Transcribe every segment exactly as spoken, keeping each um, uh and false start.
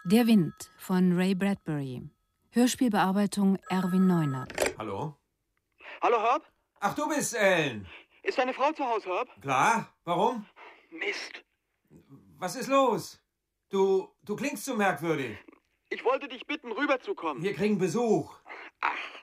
Der Wind von Ray Bradbury. Hörspielbearbeitung Erwin Neuner. Hallo? Hallo, Herb? Ach, du bist Ellen. Ist deine Frau zu Hause, Herb? Klar. Warum? Mist. Was ist los? Du, du klingst so merkwürdig. Ich wollte dich bitten, rüberzukommen. Wir kriegen Besuch. Ach.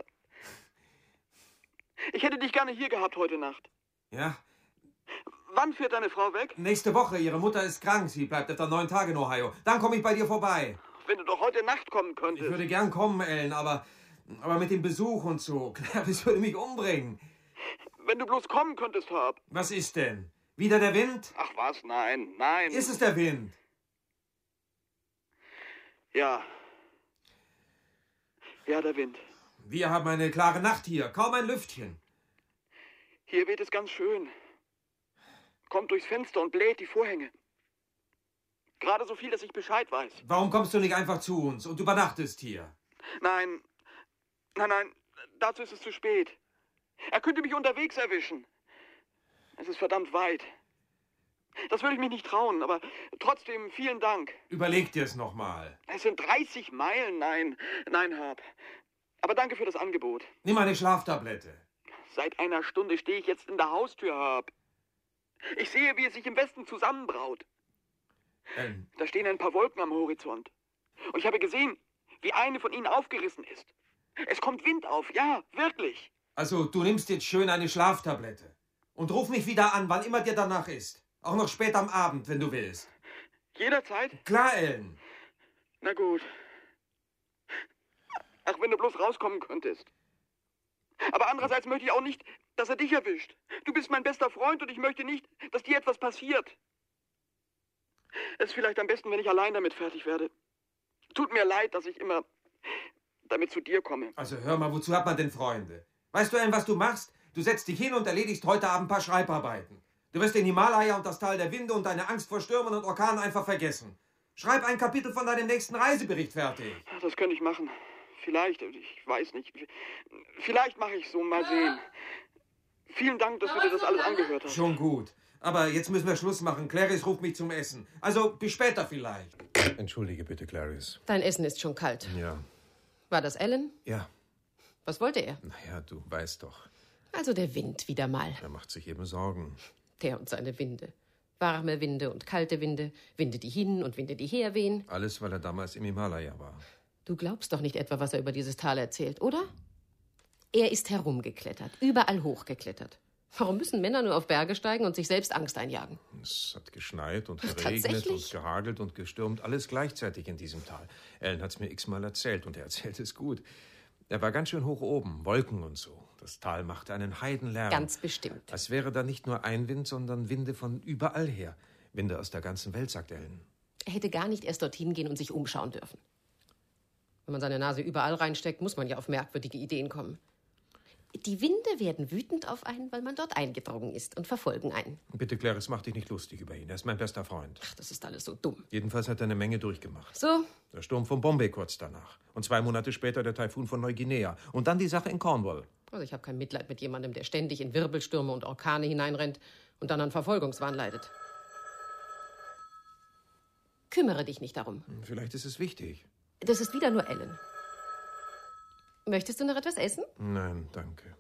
Ich hätte dich gerne hier gehabt heute Nacht. Ja? Wann fährt deine Frau weg? Nächste Woche. Ihre Mutter ist krank. Sie bleibt etwa neun Tage in Ohio. Dann komme ich bei dir vorbei. Wenn du doch heute Nacht kommen könntest. Ich würde gern kommen, Ellen, aber, aber mit dem Besuch und so. Das würde mich umbringen. Wenn du bloß kommen könntest, Herb. Was ist denn? Wieder der Wind? Ach was, nein, nein. Ist es der Wind? Ja. Ja, der Wind. Wir haben eine klare Nacht hier. Kaum ein Lüftchen. Hier weht es ganz schön. Kommt durchs Fenster und bläht die Vorhänge. Gerade so viel, dass ich Bescheid weiß. Warum kommst du nicht einfach zu uns und übernachtest hier? Nein, nein, nein, dazu ist es zu spät. Er könnte mich unterwegs erwischen. Es ist verdammt weit. Das würde ich mich nicht trauen, aber trotzdem vielen Dank. Überleg dir's noch mal. Es sind dreißig Meilen, nein, nein, Herb. Aber danke für das Angebot. Nimm eine Schlaftablette. Seit einer Stunde stehe ich jetzt in der Haustür, Herb. Ich sehe, wie es sich im Westen zusammenbraut. Ellen. Da stehen ein paar Wolken am Horizont. Und ich habe gesehen, wie eine von ihnen aufgerissen ist. Es kommt Wind auf, ja, wirklich. Also, du nimmst jetzt schön eine Schlaftablette. Und ruf mich wieder an, wann immer dir danach ist. Auch noch spät am Abend, wenn du willst. Jederzeit? Klar, Ellen. Na gut. Ach, wenn du bloß rauskommen könntest. Aber andererseits möchte ich auch nicht, dass er dich erwischt. Du bist mein bester Freund und ich möchte nicht, dass dir etwas passiert. Es ist vielleicht am besten, wenn ich allein damit fertig werde. Tut mir leid, dass ich immer damit zu dir komme. Also hör mal, wozu hat man denn Freunde? Weißt du, Ellen, was du machst? Du setzt dich hin und erledigst heute Abend ein paar Schreibarbeiten. Du wirst den Himalaya und das Tal der Winde und deine Angst vor Stürmen und Orkanen einfach vergessen. Schreib ein Kapitel von deinem nächsten Reisebericht fertig. Das könnte ich machen. Vielleicht, ich weiß nicht. Vielleicht mache ich so, mal sehen. Vielen Dank, dass du dir das alles angehört hast. Schon gut. Aber jetzt müssen wir Schluss machen. Clarice ruft mich zum Essen. Also bis später vielleicht. Entschuldige bitte, Clarice. Dein Essen ist schon kalt. Ja. War das Alan? Ja. Was wollte er? Naja, du weißt doch. Also der Wind wieder mal. Er macht sich eben Sorgen. Der und seine Winde. Warme Winde und kalte Winde. Winde, die hin und Winde, die her wehen. Alles, weil er damals im Himalaya war. Du glaubst doch nicht etwa, was er über dieses Tal erzählt, oder? Er ist herumgeklettert, überall hochgeklettert. Warum müssen Männer nur auf Berge steigen und sich selbst Angst einjagen? Es hat geschneit und Ach, geregnet tatsächlich? und gehagelt und gestürmt, alles gleichzeitig in diesem Tal. Ellen hat's mir x-mal erzählt und er erzählt es gut. Er war ganz schön hoch oben, Wolken und so. Das Tal machte einen Heidenlärm. Ganz bestimmt. Als wäre da nicht nur ein Wind, sondern Winde von überall her. Winde aus der ganzen Welt, sagt Ellen. Er hätte gar nicht erst dorthin gehen und sich umschauen dürfen. Wenn man seine Nase überall reinsteckt, muss man ja auf merkwürdige Ideen kommen. Die Winde werden wütend auf einen, weil man dort eingedrungen ist und verfolgen einen. Bitte, Clarice, mach dich nicht lustig über ihn. Er ist mein bester Freund. Ach, das ist alles so dumm. Jedenfalls hat er eine Menge durchgemacht. So? Der Sturm von Bombay kurz danach. Und zwei Monate später der Taifun von Neuguinea. Und dann die Sache in Cornwall. Also ich habe kein Mitleid mit jemandem, der ständig in Wirbelstürme und Orkane hineinrennt und dann an Verfolgungswahn leidet. Kümmere dich nicht darum. Vielleicht ist es wichtig. Das ist wieder nur Ellen. Möchtest du noch etwas essen? Nein, danke.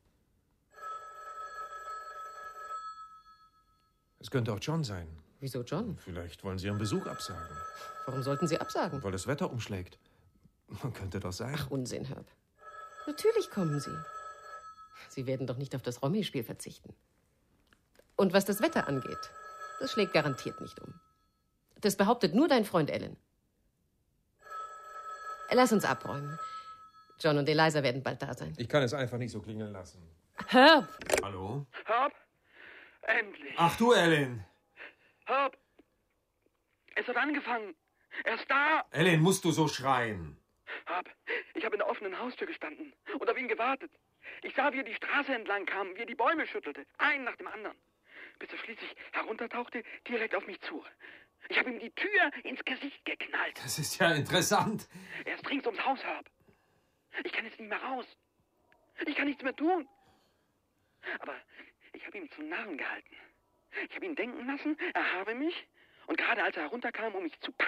Es könnte auch John sein. Wieso John? Vielleicht wollen Sie Ihren Besuch absagen. Warum sollten sie absagen? Weil das Wetter umschlägt. Man könnte doch sein. Ach, Unsinn, Herb. Natürlich kommen sie. Sie werden doch nicht auf das Romy-Spiel verzichten. Und was das Wetter angeht, das schlägt garantiert nicht um. Das behauptet nur dein Freund Alan. Lass uns abräumen. John und Eliza werden bald da sein. Ich kann es einfach nicht so klingeln lassen. Herb! Hallo? Herb, endlich. Ach du, Ellen. Herb, es hat angefangen. Er ist da. Ellen, musst du so schreien? Herb, ich habe in der offenen Haustür gestanden und auf ihn gewartet. Ich sah, wie er die Straße entlang kam, wie er die Bäume schüttelte, einen nach dem anderen, bis er schließlich heruntertauchte, direkt auf mich zu. Ich habe ihm die Tür ins Gesicht geknallt. Das ist ja interessant. Er ist rings ums Haus, Herb. Ich kann jetzt nicht mehr raus. Ich kann nichts mehr tun. Aber ich habe ihn zum Narren gehalten. Ich habe ihn denken lassen, er habe mich. Und gerade als er herunterkam, um mich zu packen,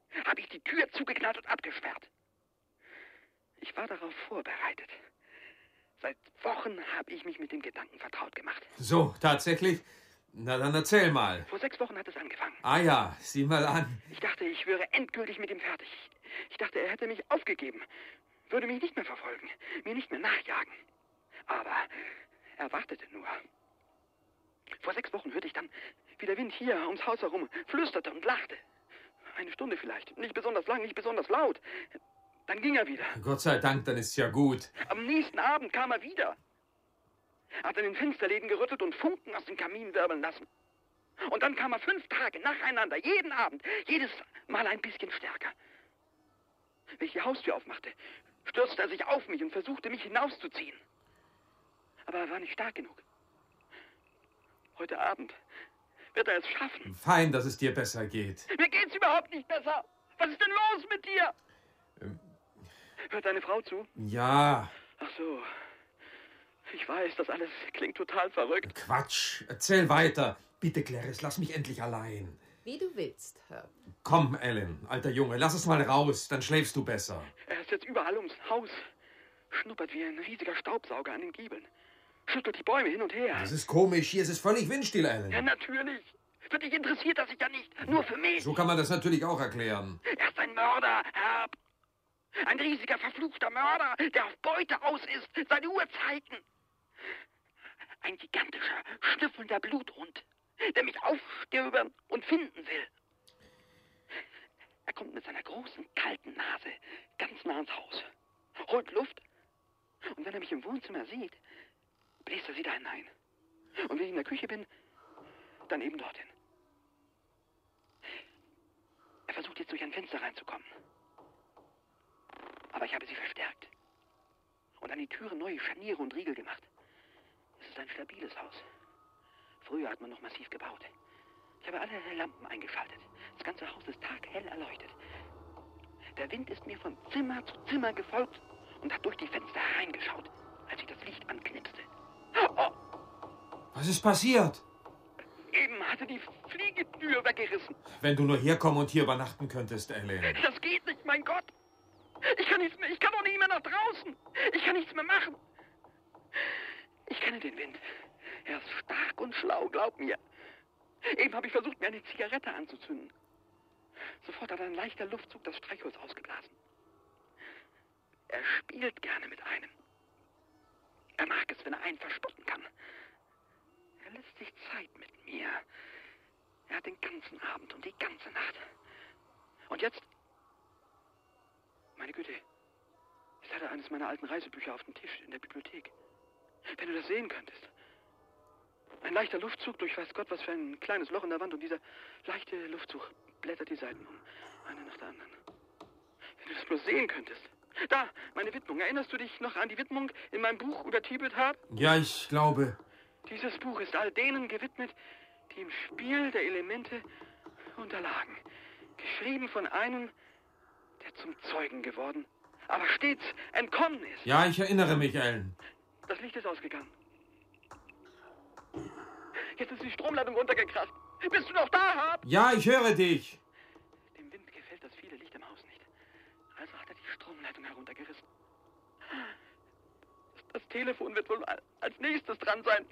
habe ich die Tür zugeknallt und abgesperrt. Ich war darauf vorbereitet. Seit Wochen habe ich mich mit dem Gedanken vertraut gemacht. So, tatsächlich? Na, dann erzähl mal. Vor sechs Wochen hat es angefangen. Ah ja, sieh mal an. Ich dachte, ich wäre endgültig mit ihm fertig. Ich dachte, er hätte mich aufgegeben, würde mich nicht mehr verfolgen, mir nicht mehr nachjagen. Aber er wartete nur. Vor sechs Wochen hörte ich dann, wie der Wind hier ums Haus herum flüsterte und lachte. Eine Stunde vielleicht, nicht besonders lang, nicht besonders laut. Dann ging er wieder. Gott sei Dank, dann ist's ja gut. Am nächsten Abend kam er wieder. Er hat an den Fensterläden gerüttelt und Funken aus dem Kamin wirbeln lassen. Und dann kam er fünf Tage nacheinander, jeden Abend, jedes Mal ein bisschen stärker. Wenn ich die Haustür aufmachte, stürzte er sich auf mich und versuchte, mich hinauszuziehen. Aber er war nicht stark genug. Heute Abend wird er es schaffen. Fein, dass es dir besser geht. Mir geht's überhaupt nicht besser. Was ist denn los mit dir? Ähm, Hört deine Frau zu? Ja. Ach so. Ich weiß, das alles klingt total verrückt. Quatsch. Erzähl weiter. Bitte, Clarice, lass mich endlich allein. Wie du willst, Herb. Komm, Alan, alter Junge, lass es mal raus, dann schläfst du besser. Er ist jetzt überall ums Haus. Schnuppert wie ein riesiger Staubsauger an den Giebeln. Schüttelt die Bäume hin und her. Das ist komisch, hier ist es völlig windstill, Ja, Alan. natürlich. Für dich interessiert das sich ja nicht. Nur für mich. So kann man das natürlich auch erklären. Er ist ein Mörder, Herb. Ein riesiger, verfluchter Mörder, der auf Beute aus ist, seit Urzeiten. Ein gigantischer, schnüffelnder Bluthund, der mich aufstöbern und finden will. Er kommt mit seiner großen, kalten Nase ganz nah ans Haus, holt Luft und wenn er mich im Wohnzimmer sieht, bläst er sie da hinein. Und wenn ich in der Küche bin, dann eben dorthin. Er versucht jetzt durch ein Fenster reinzukommen. Aber ich habe sie verstärkt und an die Türen neue Scharniere und Riegel gemacht. Es ist ein stabiles Haus. Früher hat man noch massiv gebaut. Ich habe alle Lampen eingeschaltet. Das ganze Haus ist taghell erleuchtet. Der Wind ist mir von Zimmer zu Zimmer gefolgt und hat durch die Fenster hereingeschaut, als ich das Licht anknipste. Oh, Was ist passiert? eben hatte die Fliegentür weggerissen. Wenn du nur herkommen und hier übernachten könntest, Alan. Das geht nicht, mein Gott. Ich kann nichts mehr, ich kann doch nicht mehr nach draußen. Ich kann nichts mehr machen. Ich kenne den Wind. Er ist stark und schlau, glaub mir. Eben habe ich versucht, mir eine Zigarette anzuzünden. Sofort hat ein leichter Luftzug das Streichholz ausgeblasen. Er spielt gerne mit einem. Er mag es, wenn er einen verspotten kann. Er lässt sich Zeit mit mir. Er hat den ganzen Abend und die ganze Nacht. Und jetzt... Meine Güte, ich hatte eines meiner alten Reisebücher auf dem Tisch in der Bibliothek. Wenn du das sehen könntest. Ein leichter Luftzug durch weiß Gott was für ein kleines Loch in der Wand und dieser leichte Luftzug blättert die Seiten um, eine nach der anderen. Wenn du das bloß sehen könntest. Da, meine Widmung. Erinnerst du dich noch an die Widmung in meinem Buch über Tibet Herb? Ja, ich glaube. Dieses Buch ist all denen gewidmet, die im Spiel der Elemente unterlagen. Geschrieben von einem, der zum Zeugen geworden, aber stets entkommen ist. Ja, ich erinnere mich, Alan. Das Licht ist ausgegangen. Jetzt ist die Stromleitung runtergekracht. Bist du noch da, Herb? Ja, ich höre dich. Dem Wind gefällt das viele Licht im Haus nicht. Also hat er die Stromleitung heruntergerissen. Das Telefon wird wohl als nächstes dran sein.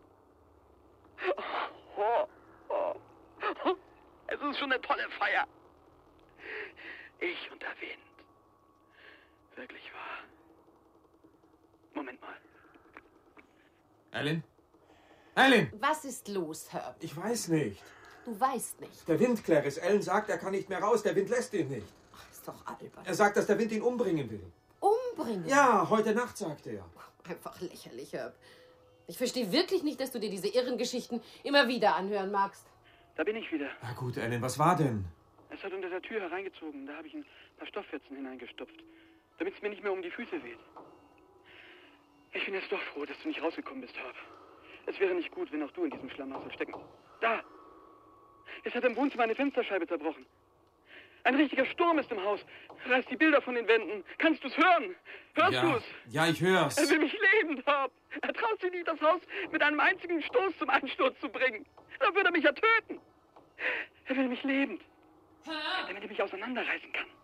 Oh, oh, oh. Es ist schon eine tolle Feier. Ich und der Wind. Wirklich wahr. Moment mal. Alan? Alan! Was ist los, Herb? Ich weiß nicht. Du weißt nicht. Der Wind, Clarice. Alan sagt, er kann nicht mehr raus. Der Wind lässt ihn nicht. Ach, ist doch albern. Er sagt, dass der Wind ihn umbringen will. Umbringen? Ja, heute Nacht, sagt er. Einfach lächerlich, Herb. Ich verstehe wirklich nicht, dass du dir diese irren Geschichten immer wieder anhören magst. Da bin ich wieder. Na gut, Alan, was war denn? Es hat unter der Tür hereingezogen. Da habe ich ein paar Stofffetzen hineingestopft, damit es mir nicht mehr um die Füße weht. Ich bin jetzt doch froh, dass du nicht rausgekommen bist, Herb. Es wäre nicht gut, wenn auch du in diesem Schlamassel stecken. Da! Jetzt hat im Wohnzimmer eine Fensterscheibe zerbrochen. Ein richtiger Sturm ist im Haus. Reißt die Bilder von den Wänden. Kannst du's hören? Hörst ja, du's? Ja, ich hör's. Er will mich lebend haben. Er traut sich nicht, das Haus mit einem einzigen Stoß zum Einsturz zu bringen. Da würde er mich ja töten. Er will mich lebend. Damit er mich auseinanderreißen kann.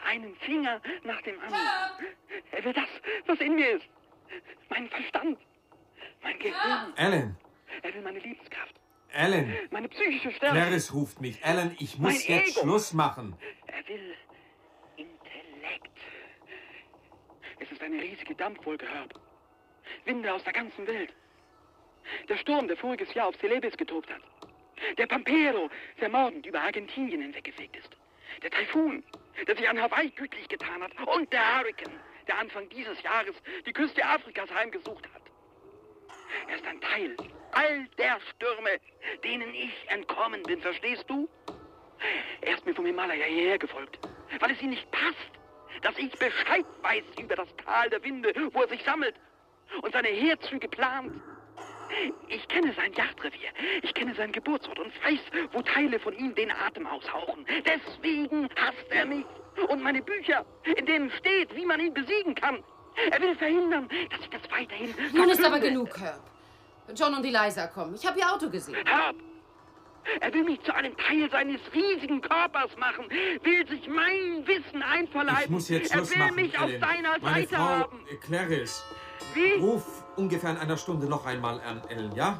Einen Finger nach dem anderen. Er will das, was in mir ist. Mein Verstand. Mein Gehirn. Alan! Er will meine Liebenskraft. Alan! Meine psychische Stärke. Clarice ruft mich. Alan, ich muss Mein jetzt Ego. Schluss machen. Er will Intellekt. Es ist eine riesige Dampfwolke, Herb. Winde aus der ganzen Welt. Der Sturm, der voriges Jahr auf Celebes getobt hat. Der Pampero, der mordend über Argentinien hinweggefegt ist. Der Taifun, der sich an Hawaii gütlich getan hat. Und der Hurrikan, der Anfang dieses Jahres die Küste Afrikas heimgesucht hat. Er ist ein Teil all der Stürme, denen ich entkommen bin, verstehst du? Er ist mir vom Himalaya hierher gefolgt, weil es ihm nicht passt, dass ich Bescheid weiß über das Tal der Winde, wo er sich sammelt und seine Heerzüge plant. Ich kenne sein Jagdrevier, ich kenne seinen Geburtsort und weiß, wo Teile von ihm den Atem aushauchen. Deswegen hasst er mich und meine Bücher, in denen steht, wie man ihn besiegen kann. Er will verhindern, dass ich das weiterhin... Nun ist aber genug, Herb. John und Eliza kommen. Ich habe ihr Auto gesehen. Herb! Er will mich zu einem Teil seines riesigen Körpers machen, will sich mein Wissen einverleiben. Ich muss jetzt Schluss er will machen, mich auf Alan. seiner Meine Seite Frau, haben. äh, Clarice, Wie? ruf ungefähr in einer Stunde noch einmal an Alan, ja?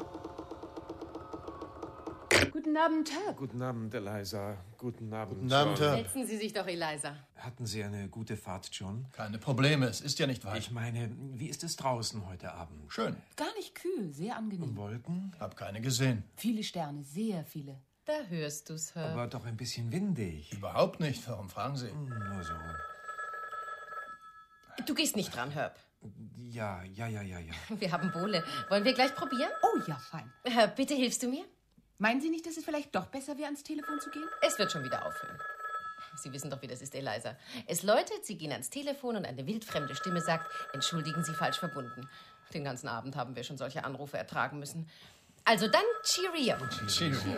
Guten Abend, Herb. Guten Abend, Eliza. Guten Abend, Guten Abend, John. Herr. Setzen Sie sich doch, Eliza. Hatten Sie eine gute Fahrt, John? Keine Probleme, es ist ja nicht weit. Ich meine, wie ist es draußen heute Abend? Schön. Gar nicht kühl, sehr angenehm. Wolken? Hab keine gesehen. Viele Sterne, sehr viele. Da hörst du's, Herb. Aber doch ein bisschen windig. Überhaupt nicht. Warum fragen Sie? Nur so. Du gehst nicht dran, Herb. Ja, ja, ja, ja, ja. Wir haben Bowle. Wollen wir gleich probieren? Oh ja, fein. Herb, bitte hilfst du mir? Meinen Sie nicht, dass es vielleicht doch besser wäre, ans Telefon zu gehen? Es wird schon wieder aufhören. Sie wissen doch, wie das ist, Eliza. Es läutet, Sie gehen ans Telefon und eine wildfremde Stimme sagt, entschuldigen Sie, falsch verbunden. Den ganzen Abend haben wir schon solche Anrufe ertragen müssen. Also dann Cheerio. Cheerio.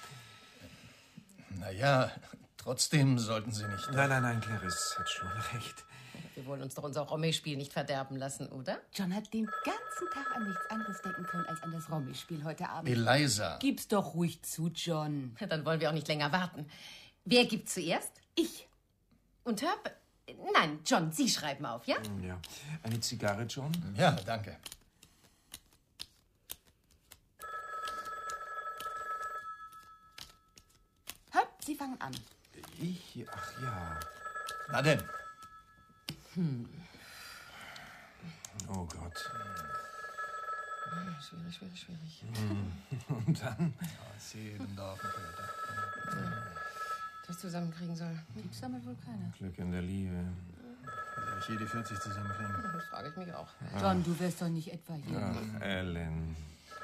Naja, trotzdem sollten Sie nicht... Nein, nein, nein, Clarice hat schon recht. Wir wollen uns doch unser Romy-Spiel nicht verderben lassen, oder? John hat den ganzen Tag an nichts anderes denken können als an das Romy-Spiel heute Abend. Eliza. Gib's doch ruhig zu, John. Dann wollen wir auch nicht länger warten. Wer gibt zuerst? Ich. Und Herb? Nein, John, Sie schreiben auf, ja? Ja. Eine Zigarre, John? Ja, danke. Herb, Sie fangen an. Ich? Ach ja. Na denn. Oh Gott. Schwierig, schwierig, schwierig. Und dann? Zehlendorf. Das zusammenkriegen soll. Gibt's damit wohl keine. Glück in der Liebe. Soll ich hier die vierzig zusammenkriegen? Das frage ich mich auch. John, du wirst doch nicht etwa hier. Ach, Alan.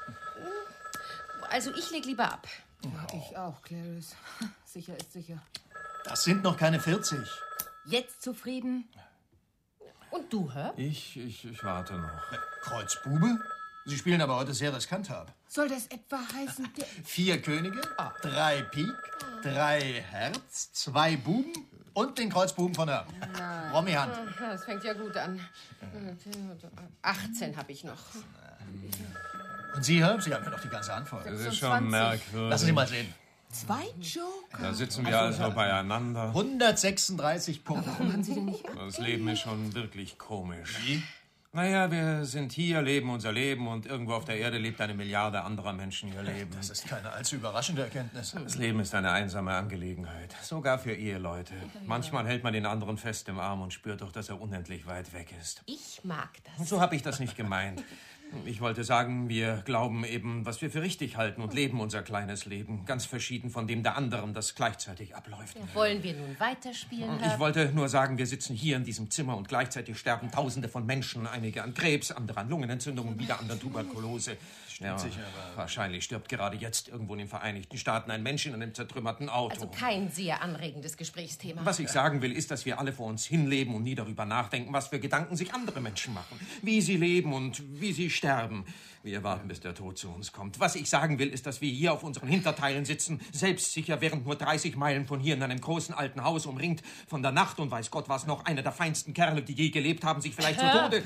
Also ich leg lieber ab. Ich auch, Clarice. Sicher ist sicher. Das sind noch keine vierzig. Jetzt zufrieden? Und du, Herb? Ich, ich, ich warte noch. Kreuzbube? Sie spielen aber heute sehr riskant, Herb. Soll das etwa heißen, der... Vier Könige, drei Pik, drei Herz, zwei Buben und den Kreuzbuben von Herb. Romy Hand. Das fängt ja gut an. achtzehn habe ich noch. Und Sie, Herb, Sie haben ja noch die ganze Antwort. Das ist sechsundzwanzig. schon merkwürdig. Lassen Sie mal sehen. Zwei Joker? Da sitzen wir also beieinander. hundertsechsunddreißig Punkte. Warum haben Sie denn nicht... Das Leben ist schon wirklich komisch. Wie? Naja, wir sind hier, leben unser Leben und irgendwo auf der Erde lebt eine Milliarde anderer Menschen ihr Leben. Das ist keine allzu überraschende Erkenntnis. Das Leben ist eine einsame Angelegenheit, sogar für Eheleute. Manchmal hält man den anderen fest im Arm und spürt doch, dass er unendlich weit weg ist. Ich mag Und das. so habe ich das nicht gemeint. Ich wollte sagen, wir glauben eben, was wir für richtig halten und leben unser kleines Leben, ganz verschieden von dem der anderen, das gleichzeitig abläuft. Wollen wir nun weiterspielen, Ich Herb? wollte nur sagen, wir sitzen hier in diesem Zimmer und gleichzeitig sterben Tausende von Menschen, einige an Krebs, andere an Lungenentzündung und wieder andere an Tuberkulose. Ja, sicher, aber- wahrscheinlich stirbt gerade jetzt irgendwo in den Vereinigten Staaten ein Mensch in einem zertrümmerten Auto. Also kein sehr anregendes Gesprächsthema. Was ich sagen will, ist, dass wir alle vor uns hinleben und nie darüber nachdenken, was für Gedanken sich andere Menschen machen. Wie sie leben und wie sie sterben. Wir warten, bis der Tod zu uns kommt. Was ich sagen will, ist, dass wir hier auf unseren Hinterteilen sitzen, selbstsicher, während nur dreißig Meilen von hier in einem großen alten Haus, umringt von der Nacht und weiß Gott was noch, einer der feinsten Kerle, die je gelebt haben, sich vielleicht zu Tode...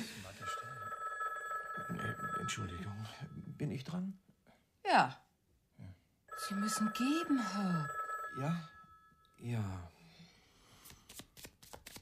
Äh, Entschuldigung, bin ich dran? Ja. Sie müssen geben, Herb. Ja? Ja.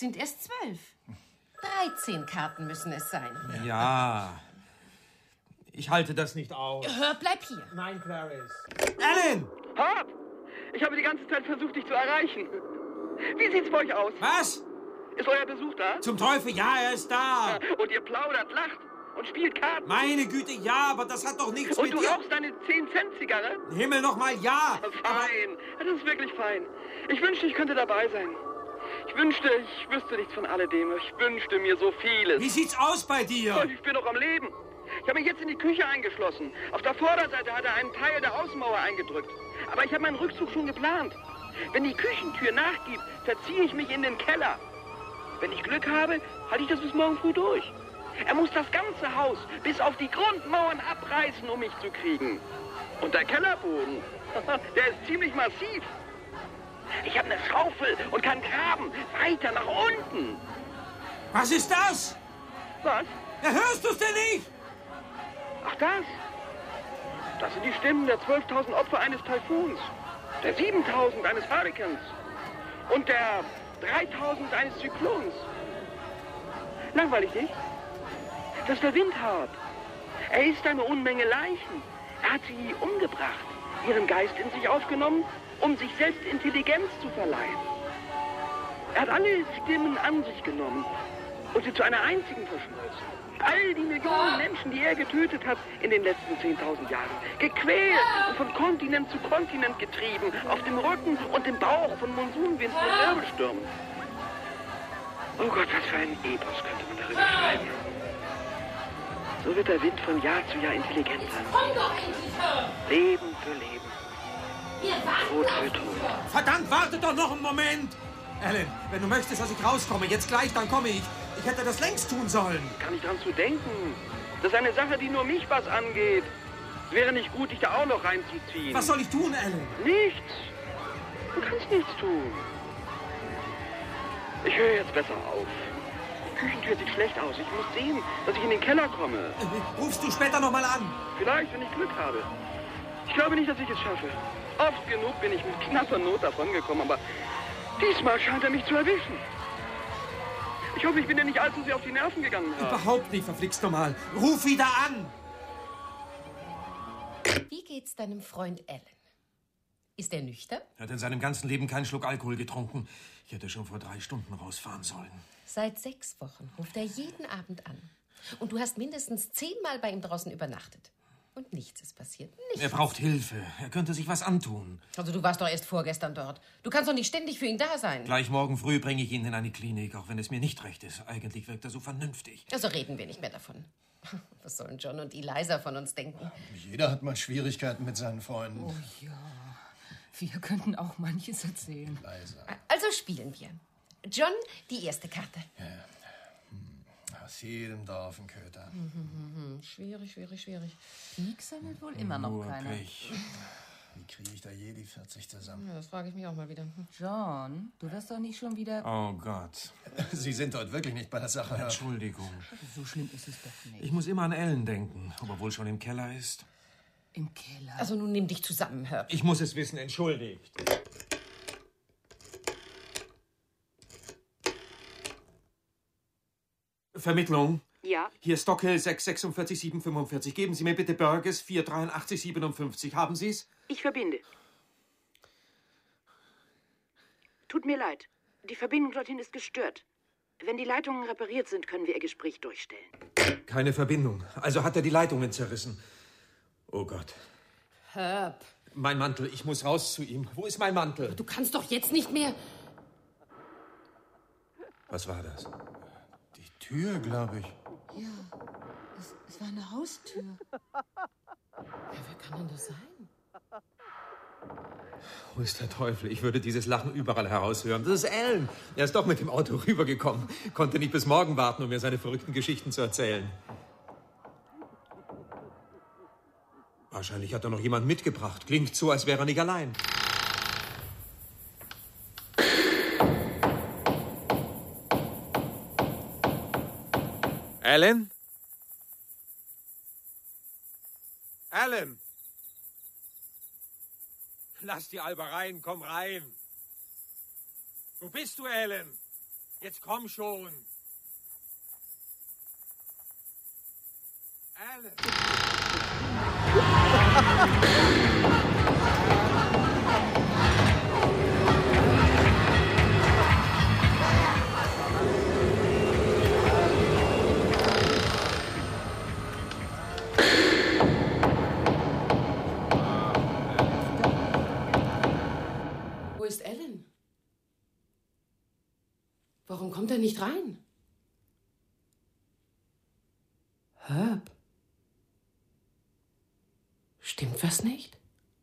sind erst zwölf. Dreizehn Karten müssen es sein. Ja. Ich halte das nicht aus. Hör, bleib hier. Nein, Clarice. Ellen! Hart! Ich habe die ganze Zeit versucht, dich zu erreichen. Wie sieht's bei euch aus? Was? Ist euer Besuch da? Zum Teufel, ja, er ist da. Und ihr plaudert, lacht und spielt Karten. Meine Güte, ja, aber das hat doch nichts Und mit du dir... rauchst deine zehn Cent Zigarre? Himmel noch mal, ja. Fein. Das ist wirklich fein. Ich wünschte, ich könnte dabei sein. Ich wünschte, ich wüsste nichts von alledem. Ich wünschte mir so vieles. Wie sieht's aus bei dir? Ich bin noch am Leben. Ich habe mich jetzt in die Küche eingeschlossen. Auf der Vorderseite hat er einen Teil der Außenmauer eingedrückt. Aber ich habe meinen Rückzug schon geplant. Wenn die Küchentür nachgibt, verziehe ich mich in den Keller. Wenn ich Glück habe, halte ich das bis morgen früh durch. Er muss das ganze Haus bis auf die Grundmauern abreißen, um mich zu kriegen. Und der Kellerboden, der ist ziemlich massiv. Ich habe eine Schaufel und kann graben, weiter nach unten. Was ist das? Was? Ja, hörst du's denn nicht? Ach das? Das sind die Stimmen der zwölftausend Opfer eines Taifuns, der siebentausend eines Hurrikans und der dreitausend eines Zyklons. Langweilig nicht? Das ist der Windhauer. Er ist eine Unmenge Leichen. Er hat sie umgebracht, ihren Geist in sich aufgenommen, um sich selbst Intelligenz zu verleihen. Er hat alle Stimmen an sich genommen und sie zu einer einzigen verschmolzen. All die Millionen Menschen, die er getötet hat in den letzten zehntausend Jahren. Gequält und von Kontinent zu Kontinent getrieben, auf dem Rücken und dem Bauch von Monsunwinden und Wirbelstürmen. Oh Gott, was für ein Epos könnte man darüber schreiben. So wird der Wind von Jahr zu Jahr intelligenter. Leben für Leben. Tod für Tod. Verdammt, warte doch noch einen Moment. Ellen, wenn du möchtest, dass ich rauskomme, jetzt gleich, dann komme ich. Ich hätte das längst tun sollen. Gar nicht dran zu denken. Das ist eine Sache, die nur mich was angeht. Es wäre nicht gut, dich da auch noch reinzuziehen. Was soll ich tun, Ellen? Nichts. Du kannst nichts tun. Ich höre jetzt besser auf. Die Küchentür sieht schlecht aus. Ich muss sehen, dass ich in den Keller komme. Äh, Rufst du später noch mal an? Vielleicht, wenn ich Glück habe. Ich glaube nicht, dass ich es schaffe. Oft genug bin ich mit knapper Not davongekommen, aber diesmal scheint er mich zu erwischen. Ich hoffe, ich bin dir nicht allzu sehr auf die Nerven gegangen. Habe. Überhaupt nicht, verflixt nochmal. Ruf wieder an! Wie geht's deinem Freund Alan? Ist er nüchtern? Er hat in seinem ganzen Leben keinen Schluck Alkohol getrunken. Ich hätte schon vor drei Stunden rausfahren sollen. Seit sechs Wochen ruft er jeden Abend an. Und du hast mindestens zehnmal bei ihm draußen übernachtet. Und nichts ist passiert. Nichts. Er braucht Hilfe. Er könnte sich was antun. Also du warst doch erst vorgestern dort. Du kannst doch nicht ständig für ihn da sein. Gleich morgen früh bringe ich ihn in eine Klinik, auch wenn es mir nicht recht ist. Eigentlich wirkt er so vernünftig. Also reden wir nicht mehr davon. Was sollen John und Eliza von uns denken? Jeder hat mal Schwierigkeiten mit seinen Freunden. Oh ja, wir könnten auch manches erzählen. Eliza. Also spielen wir. John, die erste Karte. Ja. Aus jedem Dorf ein Köter. Mhm, schwierig, schwierig, schwierig. Sieg sammelt wohl immer noch Nur keiner. Pech. Wie kriege ich da je die vierzig zusammen? Ja, das frage ich mich auch mal wieder. Hm. John, du wirst doch nicht schon wieder... Oh Gott. Sie sind dort wirklich nicht bei der Sache. Herr. Entschuldigung. So schlimm ist es doch nicht. Ich muss immer an Ellen denken, ob er wohl schon im Keller ist. Im Keller. Also nun nimm dich zusammen, Herb. Ich muss es wissen, entschuldigt. Vermittlung. Ja, Hier ist Stockhill sechs vier sechs sieben fünf fünf. Geben Sie mir bitte Burgess vier acht drei sieben fünf. Haben Sie es? ich verbinde. Tut mir leid. Die Verbindung dorthin ist gestört. Wenn die Leitungen repariert sind, können wir Ihr Gespräch durchstellen. Keine Verbindung. Also hat er die Leitungen zerrissen. Oh Gott. Herb, Mein Mantel. Ich muss raus zu ihm. Wo ist mein Mantel? du kannst doch jetzt nicht mehr... Was war das? Die Tür, glaube ich. Ja, es, es war eine Haustür. Ja, wer kann denn das sein? Wo ist der Teufel? Ich würde dieses Lachen überall heraushören. Das ist Alan. Er ist doch mit dem Auto rübergekommen. Konnte nicht bis morgen warten, um mir seine verrückten Geschichten zu erzählen. Wahrscheinlich hat er noch jemand mitgebracht. Klingt so, als wäre er nicht allein. Alan? Alan! Lass die Albereien, komm rein. Wo bist du, Alan? Jetzt komm schon. Alan. Wo ist Alan? Warum kommt er nicht rein? Herb? Stimmt was nicht?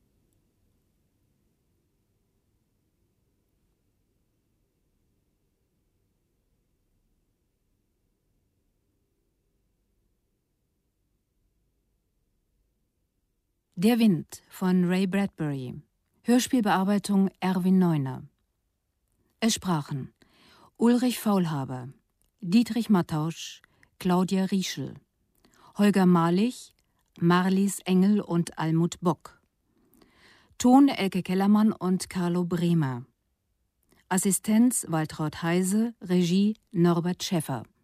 Der Wind von Ray Bradbury. Hörspielbearbeitung Erwin Neuner. Es sprachen Ulrich Faulhaber, Dietrich Mattausch, Claudia Rieschel, Holger Malich, Marlies Engel und Almut Bock. Ton Elke Kellermann und Carlo Bremer. Assistenz Waltraud Heise, Regie Norbert Schäffer.